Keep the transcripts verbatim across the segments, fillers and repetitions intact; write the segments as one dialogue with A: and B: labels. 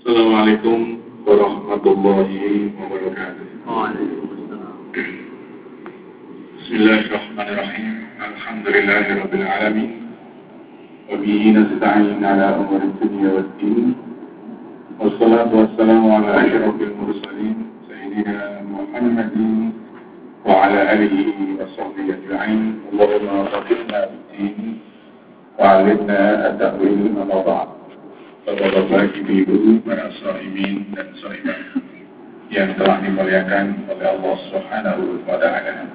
A: Assalamualaikum warahmatullahi wabarakatuh.
B: Waalaikumsalam.
A: Bismillahirrahmanirrahim. Alhamdulillahirabbil alamin. Wa bihi nasta'in ala umuri dunya waddin. Wassalatu wassalamu ala asyrafil mursalin sayyidina Muhammadin wa ala alihi wa sahbihi ajma'in. Allahumma faqihna fid-din wa 'allimna at-ta'wil amma ba'd. Bapak-bapak, ibu-ibu, para shaimin dan shaimat yang telah dimuliakan oleh Allah Subhanahu wa Ta'ala.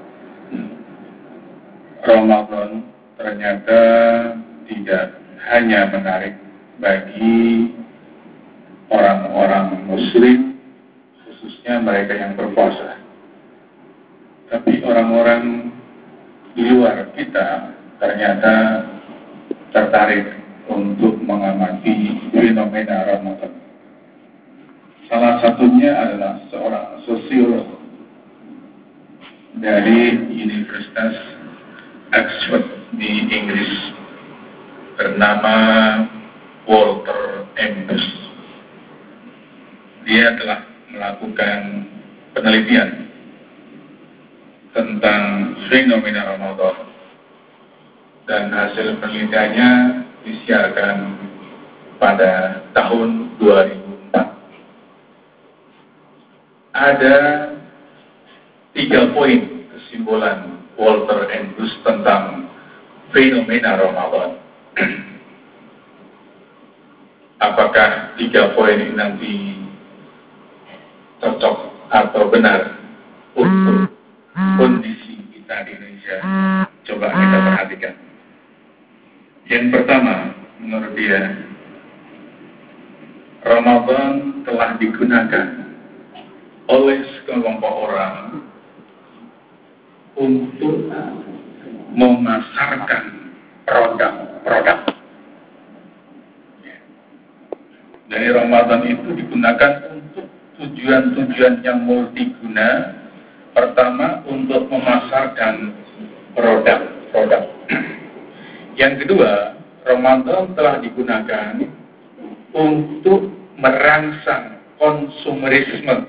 A: Ramadan ternyata tidak hanya menarik bagi orang-orang muslim, khususnya mereka yang berpuasa, tapi orang-orang di luar kita ternyata tertarik untuk mengamati fenomena Ramadan. Salah satunya adalah seorang sosiolog dari Universitas Oxford di Inggris bernama Walter Ambus. Dia telah melakukan penelitian tentang fenomena Ramadan dan hasil penelitiannya disiarkan pada tahun dua ribu empat. Ada tiga poin kesimpulan Walter Ambus tentang fenomena Ramadan. Apakah tiga poin ini nanti cocok atau benar untuk kondisi kita di Indonesia? Coba kita perhatikan. Yang pertama, menurut dia, Ramadan telah digunakan oleh sekelompok orang untuk memasarkan produk-produk. Dari Ramadan itu digunakan untuk tujuan-tujuan yang multiguna. Pertama, untuk memasarkan produk-produk. Yang kedua, Ramadan telah digunakan untuk merangsang konsumerisme.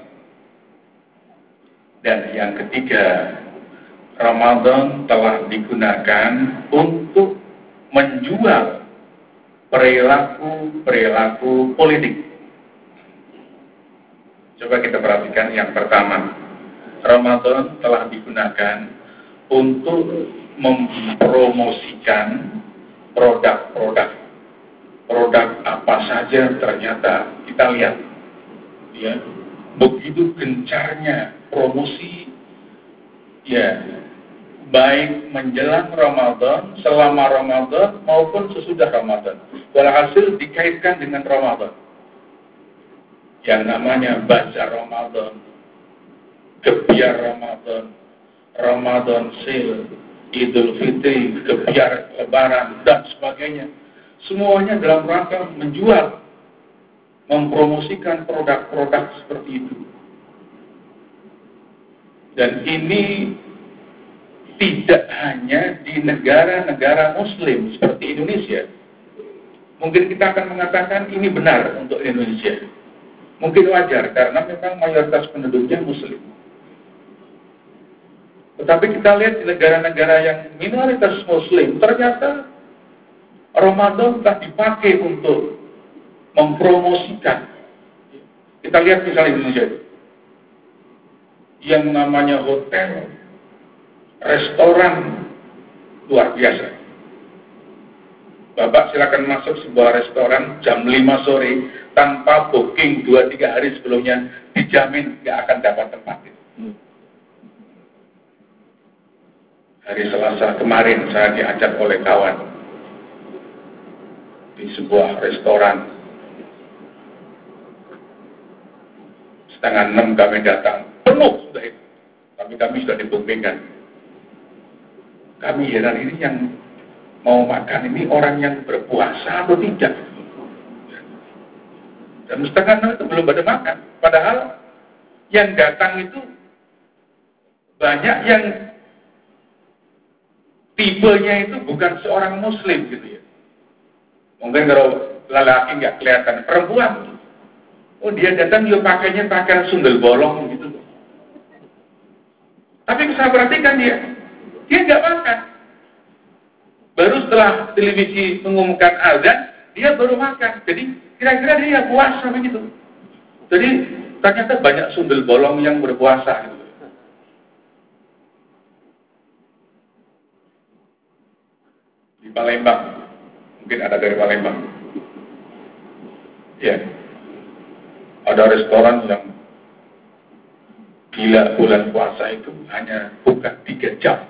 A: Dan yang ketiga, Ramadan telah digunakan untuk menjual perilaku-perilaku politik. Coba kita perhatikan yang pertama. Ramadan telah digunakan untuk mempromosikan produk-produk. Produk apa saja ternyata kita lihat, ya, begitu gencarnya promosi, ya, baik menjelang Ramadan, selama Ramadan maupun sesudah Ramadan. Walhasil dikaitkan dengan Ramadan. Yang namanya bazar Ramadan, gebiar Ramadan, Ramadan sale, Idul Fitri, gebiar Lebaran, dan sebagainya. Semuanya dalam rangka menjual, mempromosikan produk-produk seperti itu. Dan ini tidak hanya di negara-negara Muslim seperti Indonesia. Mungkin kita akan mengatakan ini benar untuk Indonesia. Mungkin wajar karena memang mayoritas penduduknya Muslim. Tetapi kita lihat di negara-negara yang minoritas Muslim, ternyata Ramadan telah dipakai untuk mempromosikan. Kita lihat misalnya di Indonesia, yang namanya hotel, restoran, luar biasa. Bapak silakan masuk sebuah restoran jam lima sore, tanpa booking dua tiga hari sebelumnya, dijamin nggak akan dapat tempat. Hari Selasa kemarin saya diajak oleh kawan di sebuah restoran. Setengah enam kami datang, penuh sudah itu. Tapi kami sudah dibookingkan. Kami heran, ini yang mau makan ini orang yang berpuasa atau tidak? Dan setengah enam itu belum pada makan. Padahal yang datang itu banyak yang tipenya itu bukan seorang Muslim gitu ya. Mungkin kalau lelaki nggak kelihatan, perempuan. Oh dia datang dia pakainya pakaian sundel bolong gitu. Tapi saya perhatikan dia, dia nggak makan. Baru setelah televisi mengumumkan azan, dia baru makan. Jadi kira-kira dia puasa begitu. Jadi ternyata banyak sundel bolong yang berpuasa. Gitu. Di Palembang, mungkin ada dari Palembang. Ya, ada restoran yang gila bulan puasa itu hanya buka tiga jam.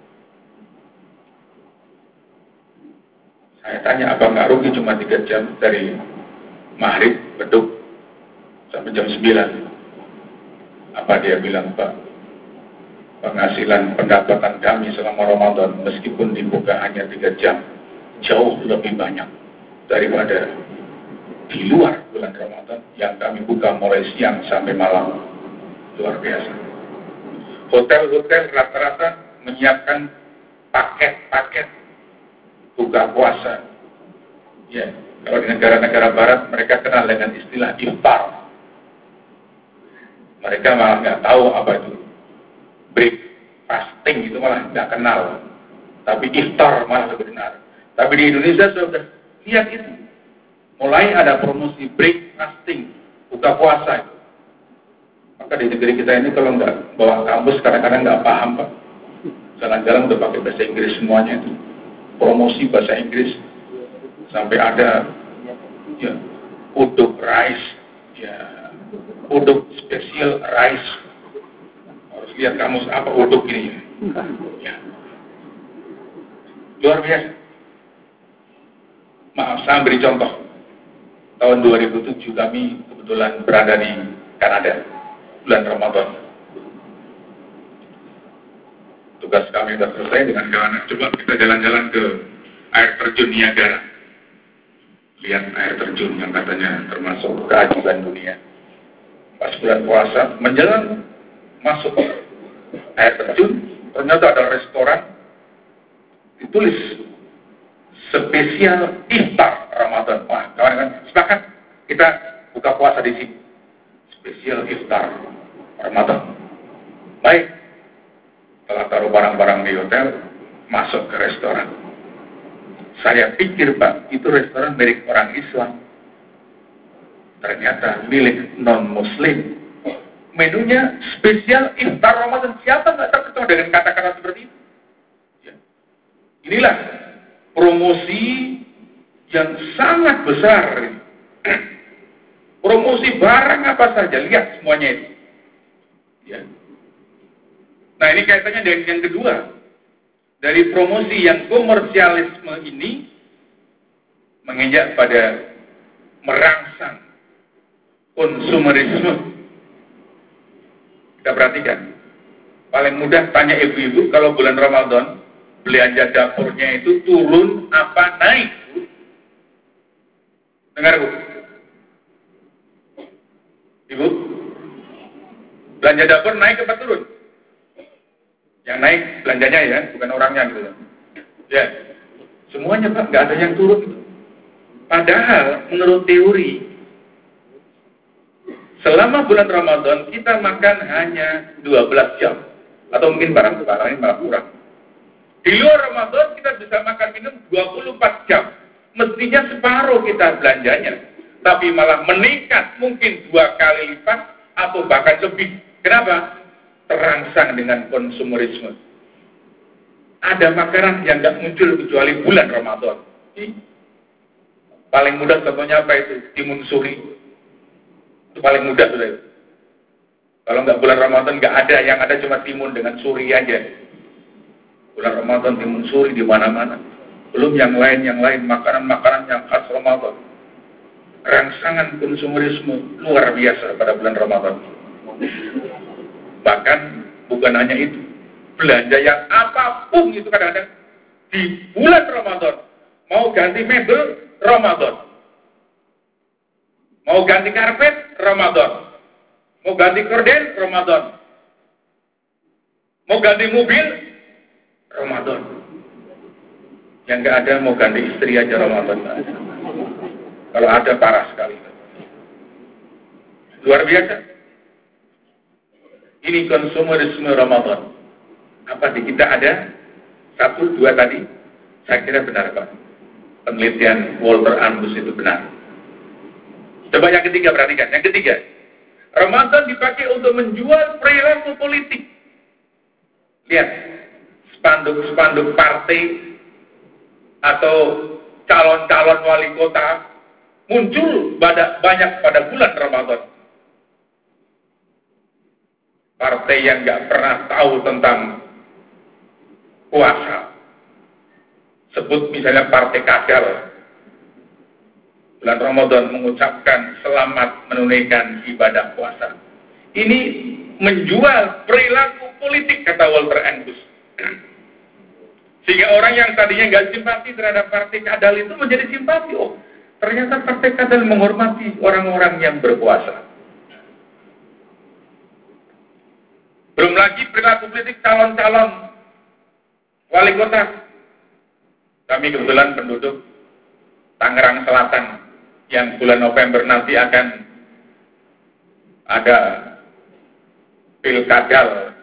A: Saya tanya, apa nggak rugi cuma tiga jam dari maghrib beduk sampai jam sembilan? Apa dia bilang, Pak, penghasilan pendapatan kami selama Ramadan meskipun dibuka hanya tiga jam jauh lebih banyak daripada di luar bulan Ramadan yang kami buka mulai siang sampai malam. Luar biasa. Hotel-hotel rata-rata menyiapkan paket-paket buka puasa. Ya, kalau di negara-negara barat mereka kenal dengan istilah iftar. Mereka malah nggak tahu apa itu break fasting, itu malah nggak kenal. Tapi iftar malah lebih benar. Tapi di Indonesia sudah lihat itu. Mulai ada promosi break fasting, buka puasa itu. Maka di negeri kita ini kalau nggak bawa kampus kadang-kadang nggak paham, Pak. Jalan-jalan udah pakai bahasa Inggris semuanya itu. Promosi bahasa Inggris. Sampai ada ya, uduk rice, ya, uduk spesial rice. Harus lihat kamus apa uduk ini. Ya. Luar biasa. Maaf, saya beri contoh. Tahun dua ribu tujuh kami kebetulan berada di Kanada, bulan Ramadan. Tugas kami sudah selesai dengan kawan. Coba kita jalan-jalan ke air terjun Niagara. Lihat air terjun yang katanya termasuk keajaiban dunia. Pas bulan puasa, menjelang masuk air terjun, ternyata ada restoran ditulis spesial iftar Ramadan. Wah, kawan-kawan, silakan kita buka puasa di sini. Spesial iftar Ramadan. Baik, setelah taruh barang-barang di hotel, masuk ke restoran. Saya pikir, Pak, itu restoran milik orang Islam. Ternyata milik non-Muslim. Menunya spesial iftar Ramadan. Siapa nggak terkecoh dengan kata-kata seperti itu? Ya. Inilah promosi yang sangat besar. Promosi barang apa saja, lihat semuanya itu. Ya. Nah ini kaitannya dengan yang kedua. Dari promosi yang komersialisme ini menginjak pada merangsang konsumerisme. Kita perhatikan. Paling mudah tanya ibu-ibu kalau bulan Ramadan belanja dapurnya itu turun apa naik? Dengar Bu? Ibu? Belanja dapur naik apa turun? Yang naik belanjanya ya, bukan orangnya gitu. Ya, semuanya Pak, nggak ada yang turun. Padahal menurut teori, selama bulan Ramadan kita makan hanya dua belas jam. Atau mungkin barang-barang ini malah kurang. Di luar Ramadan kita bisa makan minum dua puluh empat jam. Mestinya separuh kita belanjanya. Tapi malah meningkat mungkin dua kali lipat atau bahkan lebih. Kenapa? Terangsang dengan konsumerisme. Ada makanan yang nggak muncul kecuali bulan Ramadan. Paling mudah contohnya apa itu? Timun suri. Itu paling mudah sudah itu. Kalau nggak bulan Ramadan nggak ada, yang ada cuma timun dengan suri aja. Bulan Ramadan timun suri di mana-mana. Belum yang lain yang lain makanan-makanan yang khas Ramadan. Rangsangan konsumerisme luar biasa pada bulan Ramadan. Bahkan bukan hanya itu, belanja yang apapun itu kadang-kadang di bulan Ramadan. Mau ganti mebel, Ramadan. Mau ganti karpet, Ramadan. Mau ganti korden, Ramadan. Mau ganti mobil, Ramadan. Yang nggak ada mau ganti istri aja Ramadan. Kalau ada parah sekali.
B: Luar biasa. Ini konsumerisme Ramadan. Apa di kita ada? Satu, dua tadi. Saya kira benar, Pak. Penelitian Walter Ambus itu benar. Coba yang ketiga, perhatikan. Yang ketiga, Ramadan dipakai untuk menjual perilaku politik. Lihat, spanduk-spanduk partai atau calon-calon wali kota muncul pada, banyak pada bulan Ramadan. Partai yang nggak pernah tahu tentang puasa. Sebut misalnya partai Kadal. Bulan Ramadan mengucapkan selamat menunaikan ibadah puasa. Ini menjual perilaku politik, kata Walter Ambus. Sehingga orang yang tadinya nggak simpati terhadap partai Kadal itu menjadi simpati. Oh, ternyata partai Kadal menghormati orang-orang yang berpuasa. Belum lagi perilaku politik calon-calon wali kota. Kami kebetulan penduduk Tangerang Selatan yang bulan November nanti akan ada pilkadal.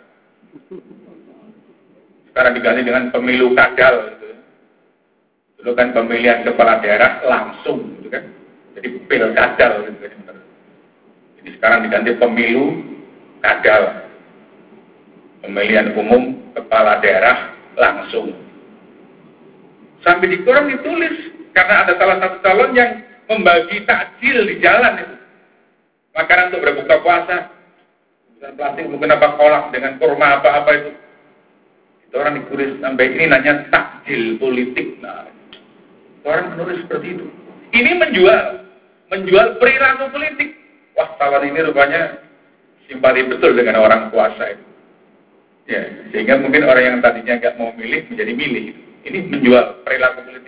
B: Sekarang diganti dengan pemilu kadal. Gitu. Dulu kan pemilihan kepala daerah langsung, gitu kan? Jadi pilkadal. Gitu. Jadi sekarang diganti pemilu kadal. Pemilihan umum kepala daerah langsung. Sampai di koran ditulis karena ada salah satu calon yang membagi takjil di jalan itu. Makanan untuk berbuka puasa. Bukan plastik, mungkin apa kolak dengan kurma apa-apa itu. Itu orang ditulis sampai ini nanya takjil politik. Nah, orang menulis seperti itu. Ini menjual, menjual perilaku politik. Wah, calon ini rupanya simpati betul dengan orang puasa itu. Ya, sehingga mungkin orang yang tadinya nggak mau milih menjadi milih. Ini menjual perilaku politik.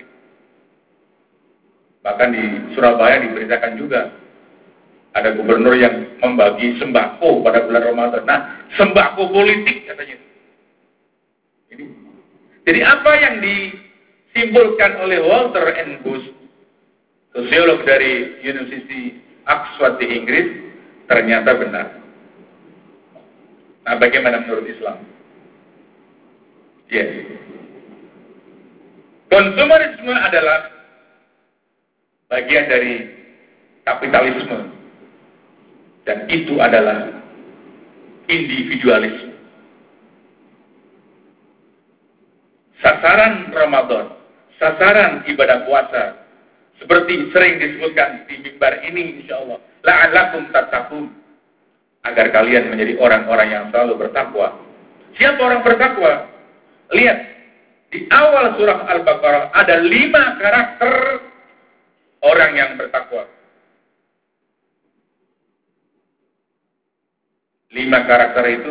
B: Bahkan di Surabaya diberitakan juga ada gubernur yang membagi sembako pada bulan Ramadan. Nah, sembako politik katanya. Ini. Jadi apa yang disimpulkan oleh Walter Ambus, sosiolog dari University Oxford di Inggris, ternyata benar. Nah, bagaimana menurut Islam? Ya. Yeah. Konsumerisme adalah bagian dari kapitalisme. Dan itu adalah individualisme. Sasaran Ramadan, sasaran ibadah puasa, seperti sering disebutkan di mimbar ini insyaallah, la'allakum tattaqun, agar kalian menjadi orang-orang yang selalu bertakwa. Siapa orang bertakwa? Lihat, di awal surah Al-Baqarah ada lima karakter orang yang bertakwa. Lima karakter itu,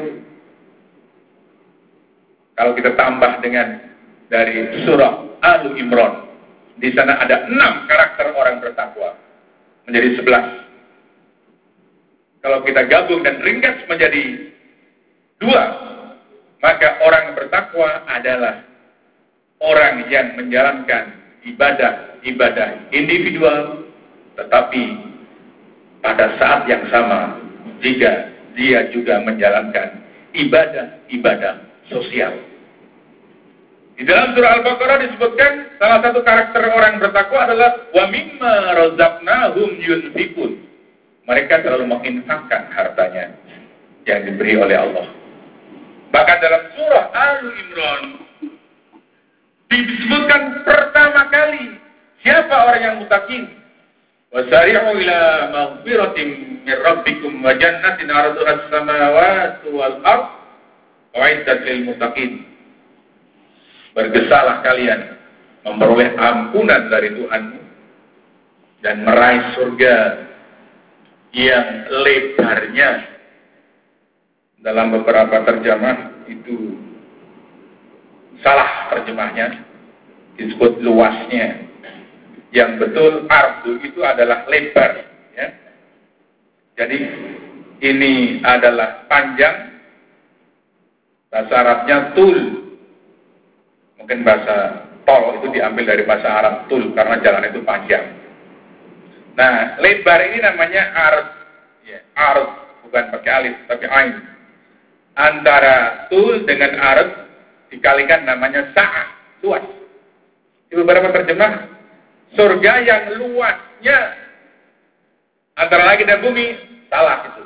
B: kalau kita tambah dengan dari surah Al-Imran, di sana ada enam karakter orang bertakwa, menjadi sebelas. Kalau kita gabung dan ringkas menjadi dua, maka orang bertakwa adalah orang yang menjalankan ibadah-ibadah individual, tetapi pada saat yang sama jika dia juga menjalankan ibadah-ibadah sosial. Di dalam surah Al-Baqarah disebutkan salah satu karakter orang bertakwa adalah wa mimma razaqnahum yunfiqun. Mereka selalu menginfakkan hartanya yang diberi oleh Allah. Bahkan dalam surah Al-Imran disebutkan pertama kali siapa orang yang muttaqin. Wasari'u ila maghfiratin min rabbikum wa jannatin 'arduha as-samawati wal ardh u'iddat lil muttaqin. Bergesalah kalian memperoleh ampunan dari Tuhanmu dan meraih surga yang lebarnya, dalam beberapa terjemah itu salah terjemahnya, disebut luasnya. Yang betul ardu itu adalah lebar, ya. Jadi ini adalah panjang, bahasa Arabnya tul. Mungkin bahasa tol itu diambil dari bahasa Arab tul karena jalan itu panjang. Nah, lebar ini namanya ard, ya, arut, bukan pakai alif, tapi ain. Antara tul dengan arut dikalikan namanya sa'ah, luas. Di beberapa terjemah, surga yang luasnya antara langit dan bumi, salah itu.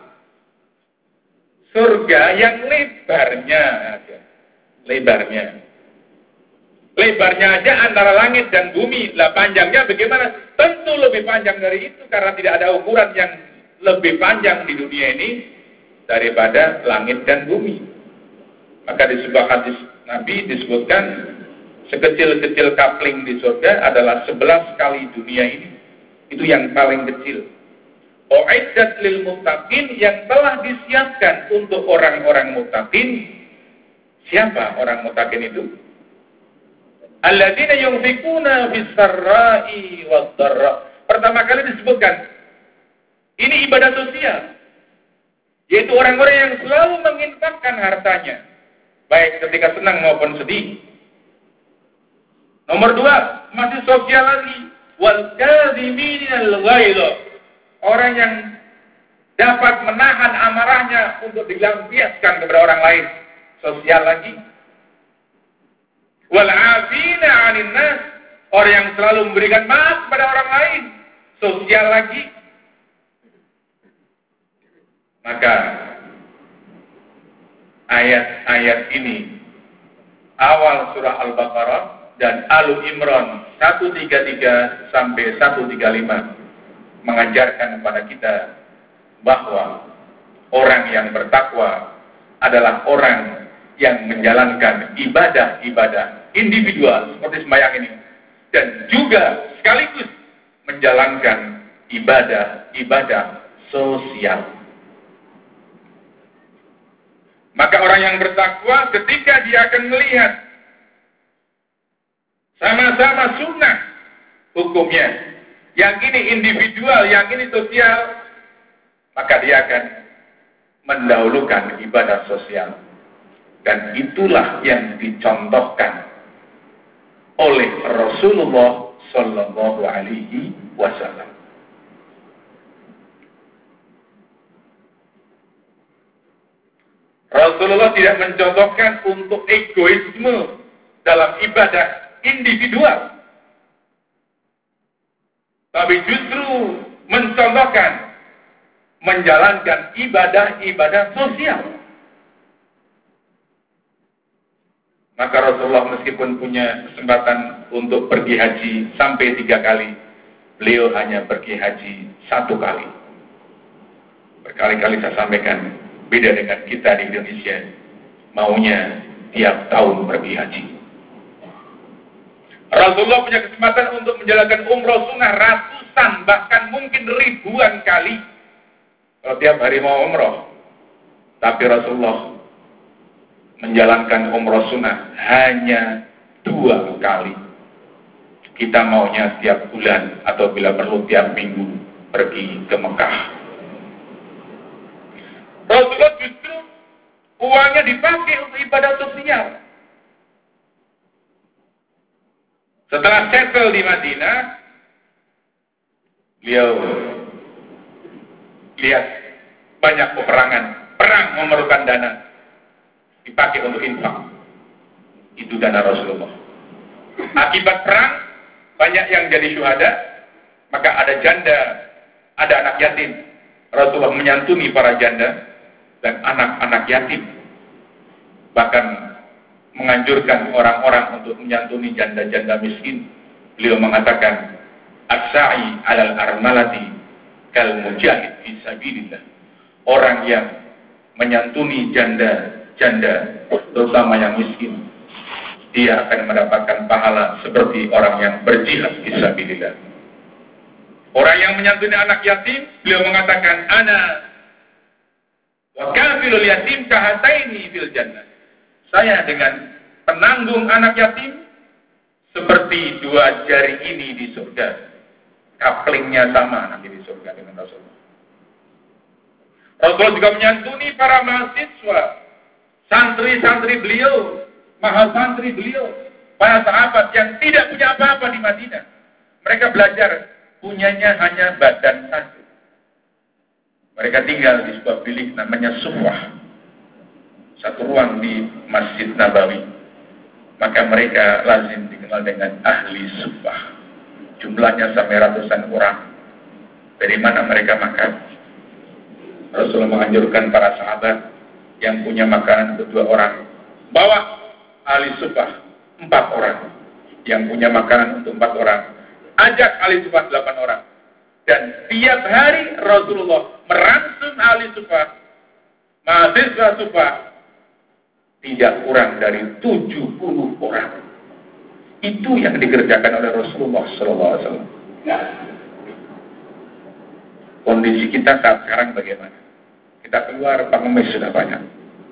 B: Surga yang lebarnya aja, lebarnya. Lebarnya aja antara langit dan bumi, lah panjangnya bagaimana? Tentu lebih panjang dari itu, karena tidak ada ukuran yang lebih panjang di dunia ini daripada langit dan bumi. Maka di sebuah hadis Nabi disebutkan, sekecil-kecil kapling di surga adalah sebelas kali dunia ini. Itu yang paling kecil. U'iddat lil muttaqin, yang telah disiapkan untuk orang-orang muttaqin. Siapa orang muttaqin itu? Alladzina yunfikuna fis sarra'i wad dharra. Pertama kali disebutkan ini ibadah sosial, yaitu orang-orang yang selalu menginfakkan hartanya, baik ketika senang maupun sedih. Nomor dua, masih sosial lagi, wal kadhiminal ghaidh. Orang yang dapat menahan amarahnya untuk dilampiaskan kepada orang lain, sosial lagi. Wal 'afina 'anil nas, orang yang selalu memberikan maaf kepada orang lain, sosial lagi. Maka ayat-ayat ini awal surah Al-Baqarah dan Al Imran seratus tiga puluh tiga sampai seratus tiga puluh lima mengajarkan kepada kita bahwa orang yang bertakwa adalah orang yang menjalankan ibadah-ibadah individual seperti sembahyang ini, dan juga sekaligus menjalankan ibadah-ibadah sosial. Maka orang yang bertakwa ketika dia akan melihat sama-sama sunnah hukumnya, yang ini individual, yang ini sosial, maka dia akan mendahulukan ibadah sosial. Dan itulah yang dicontohkan oleh Rasulullah Sallallahu Alaihi Wasallam. Rasulullah tidak mencontohkan untuk egoisme dalam ibadah individual, tapi justru mencontohkan menjalankan ibadah-ibadah sosial. Maka Rasulullah meskipun punya kesempatan untuk pergi haji sampai tiga kali, beliau hanya pergi haji satu kali. Berkali-kali saya sampaikan, beda dengan kita di Indonesia, maunya tiap tahun pergi haji. Rasulullah punya kesempatan untuk menjalankan umroh sunnah ratusan, bahkan mungkin ribuan kali. Kalau tiap hari mau umroh, tapi Rasulullah menjalankan umroh sunnah hanya dua kali. Kita maunya tiap bulan atau bila perlu tiap minggu pergi ke Mekah. Rasulullah justru uangnya dipakai untuk ibadah sosial. Setelah settle di Madinah, beliau lihat banyak peperangan, perang memerlukan dana, dipakai untuk infak. Itu dana Rasulullah. Akibat perang, banyak yang jadi syuhada, maka ada janda, ada anak yatim. Rasulullah menyantuni para janda dan anak-anak yatim. Bahkan menganjurkan orang-orang untuk menyantuni janda-janda miskin. Beliau mengatakan, as-sa'i 'alal armalati kal mujahid fi sabilillah. Orang yang menyantuni janda-janda, terutama yang miskin, dia akan mendapatkan pahala seperti orang yang berjihad fi sabilillah. Orang yang menyantuni anak yatim, beliau mengatakan, ana wa kafilul yatim kahataini fil jannah. Saya dengan penanggung anak yatim seperti dua jari ini di surga. Kaplingnya sama nanti di surga dengan Rasulullah. Rasulullah juga menyantuni para mahasiswa, santri-santri beliau, mahasantri beliau, para sahabat yang tidak punya apa-apa di Madinah. Mereka belajar, punyanya hanya badan saja. Mereka tinggal di sebuah bilik namanya Sufah, satu ruang di Masjid Nabawi. Maka mereka lazim dikenal dengan ahli Sufah. Jumlahnya sampai ratusan orang. Dari mana mereka makan? Rasulullah menganjurkan para sahabat yang punya makanan untuk dua orang, bawa ahli Sufah empat orang. Yang punya makanan untuk empat orang, ajak ahli Sufah delapan orang. Dan tiap hari Rasulullah meransum ahli Sufah, mahasiswa Sufah, tidak kurang dari tujuh puluh orang. Itu yang dikerjakan oleh Rasulullah shallallahu alaihi wasallam. Kondisi kita saat sekarang bagaimana? Kita keluar, pengemis sudah banyak.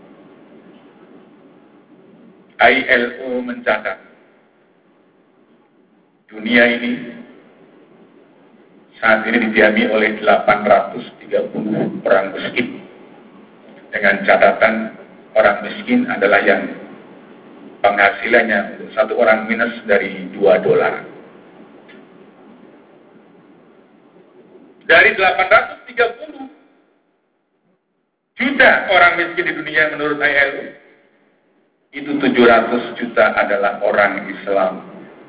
B: I L O mencatat dunia ini saat ini didiami oleh delapan ratus tiga puluh orang miskin. Dengan catatan orang miskin adalah yang penghasilannya untuk satu orang minus dari dua dolar. Dari delapan ratus tiga puluh juta orang miskin di dunia menurut I L O, itu tujuh ratus juta adalah orang Islam.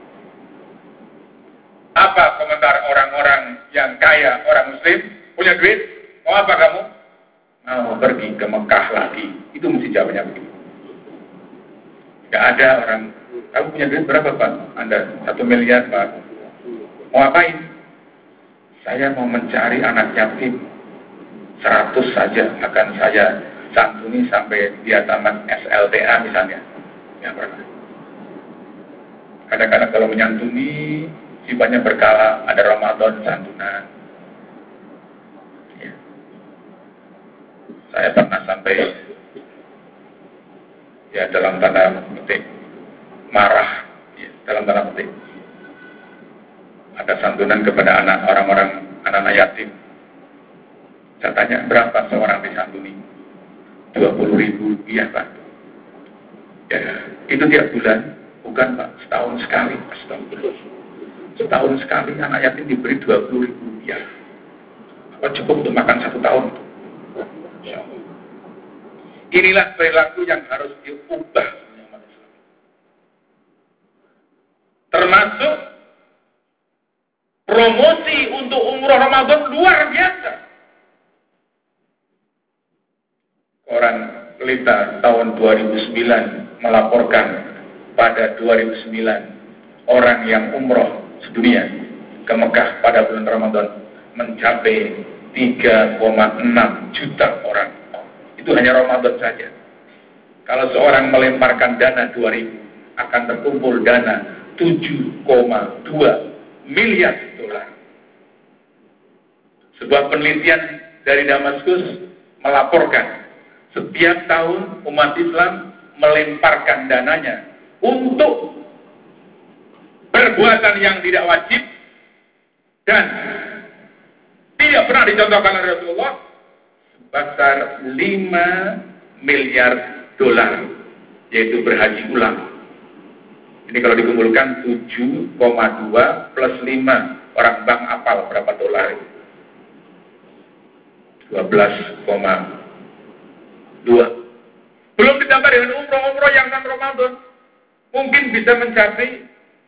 B: Apa komentar orang-orang yang kaya, orang Muslim, punya duit, mau apa kamu? Mau pergi ke Mekah lagi. Itu mesti jawabnya begitu. Gak ada orang, kamu punya duit berapa Pak? Anda satu miliar Pak. Mau apain? Saya mau mencari anak yatim. Seratus saja akan saya santuni sampai dia tamat S L T A misalnya. Ya pernah. Kadang-kadang kalau menyantuni sifatnya berkala, ada Ramadan santunan. Ya. Saya pernah sampai ya dalam tanda petik marah, ya, dalam tanda petik ada santunan kepada anak orang-orang anak-anak yatim. Saya tanya berapa seorang disantuni? dua puluh ribu rupiah Pak. Ya, itu tiap bulan? Bukan Pak, setahun sekali. Setahun, setahun sekali anak yatim diberi dua puluh ribu rupiah. Apa cukup untuk makan satu tahun? Ya. Inilah perilaku yang harus diubah. Termasuk promosi untuk umroh Ramadan luar biasa. Koran Pelita tahun dua ribu sembilan melaporkan pada dua ribu sembilan orang yang umroh sedunia ke Mekah pada bulan Ramadan mencapai tiga koma enam juta orang. Itu hanya Ramadan saja. Kalau seorang melemparkan dana dua ribu, akan terkumpul dana tujuh koma dua miliar dolar. Sebuah penelitian dari Damaskus melaporkan setiap tahun umat Islam melemparkan dananya untuk perbuatan yang tidak wajib dan tidak pernah dicontohkan oleh Rasulullah sebesar lima miliar dolar, yaitu berhaji ulang. Ini kalau dikumpulkan tujuh koma dua plus lima, orang bank apal berapa dolar? dua belas koma dua. Belum ditambah dengan umroh-umroh yang non Ramadan, mungkin bisa mencapai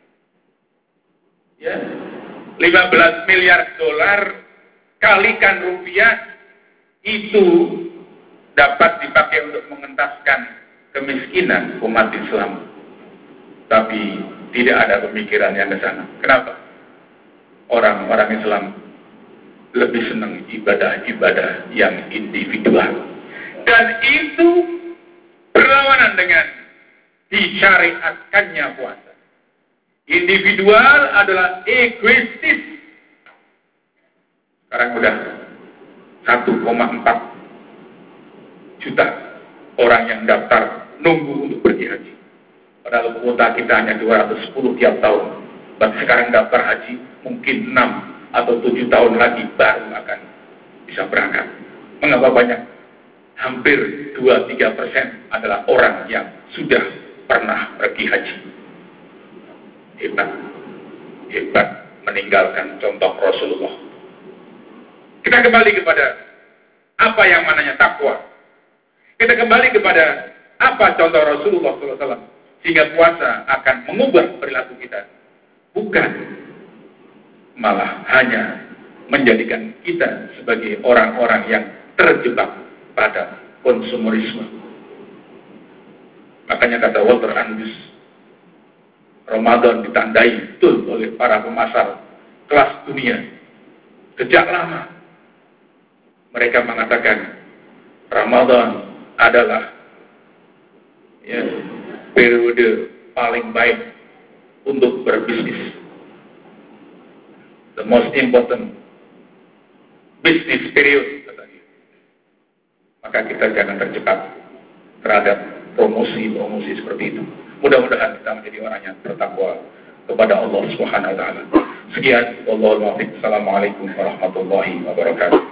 B: ya lima belas miliar dolar, kalikan rupiah, itu dapat dipakai untuk mengentaskan kemiskinan umat Islam. Tapi tidak ada pemikiran yang ke sana. Kenapa? Orang-orang Islam lebih senang ibadah-ibadah yang individual. Dan itu berlawanan dengan disyariatkannya puasa. Individual adalah egoistis. Sekarang udah satu koma empat juta orang yang daftar nunggu untuk pergi haji. Padahal kuota kita hanya dua ratus sepuluh tiap tahun. Bahkan sekarang daftar haji mungkin enam atau tujuh tahun lagi baru akan bisa berangkat. Mengapa banyak? Hampir dua sampai tiga persen adalah orang yang sudah pernah pergi haji. Hebat. Hebat meninggalkan contoh Rasulullah. Kita kembali kepada Apa yang mananya takwa? Kita kembali kepada apa contoh Rasulullah shallallahu alaihi wasallam sehingga puasa akan mengubah perilaku kita. Bukan malah hanya menjadikan kita sebagai orang-orang yang terjebak pada konsumerisme. Makanya kata Walter Andrews, Ramadan ditandai betul oleh para pemasar kelas dunia. Sejak lama mereka mengatakan Ramadan adalah ya, periode paling baik untuk berbisnis. The most important business period, katanya. Maka kita jangan terjebak terhadap promosi-promosi seperti itu. Mudah-mudahan kita menjadi orang yang bertakwa kepada Allah Subhanahu wa taala. Sekian, wallahul muwaffiq. Assalamualaikum warahmatullahi wabarakatuh.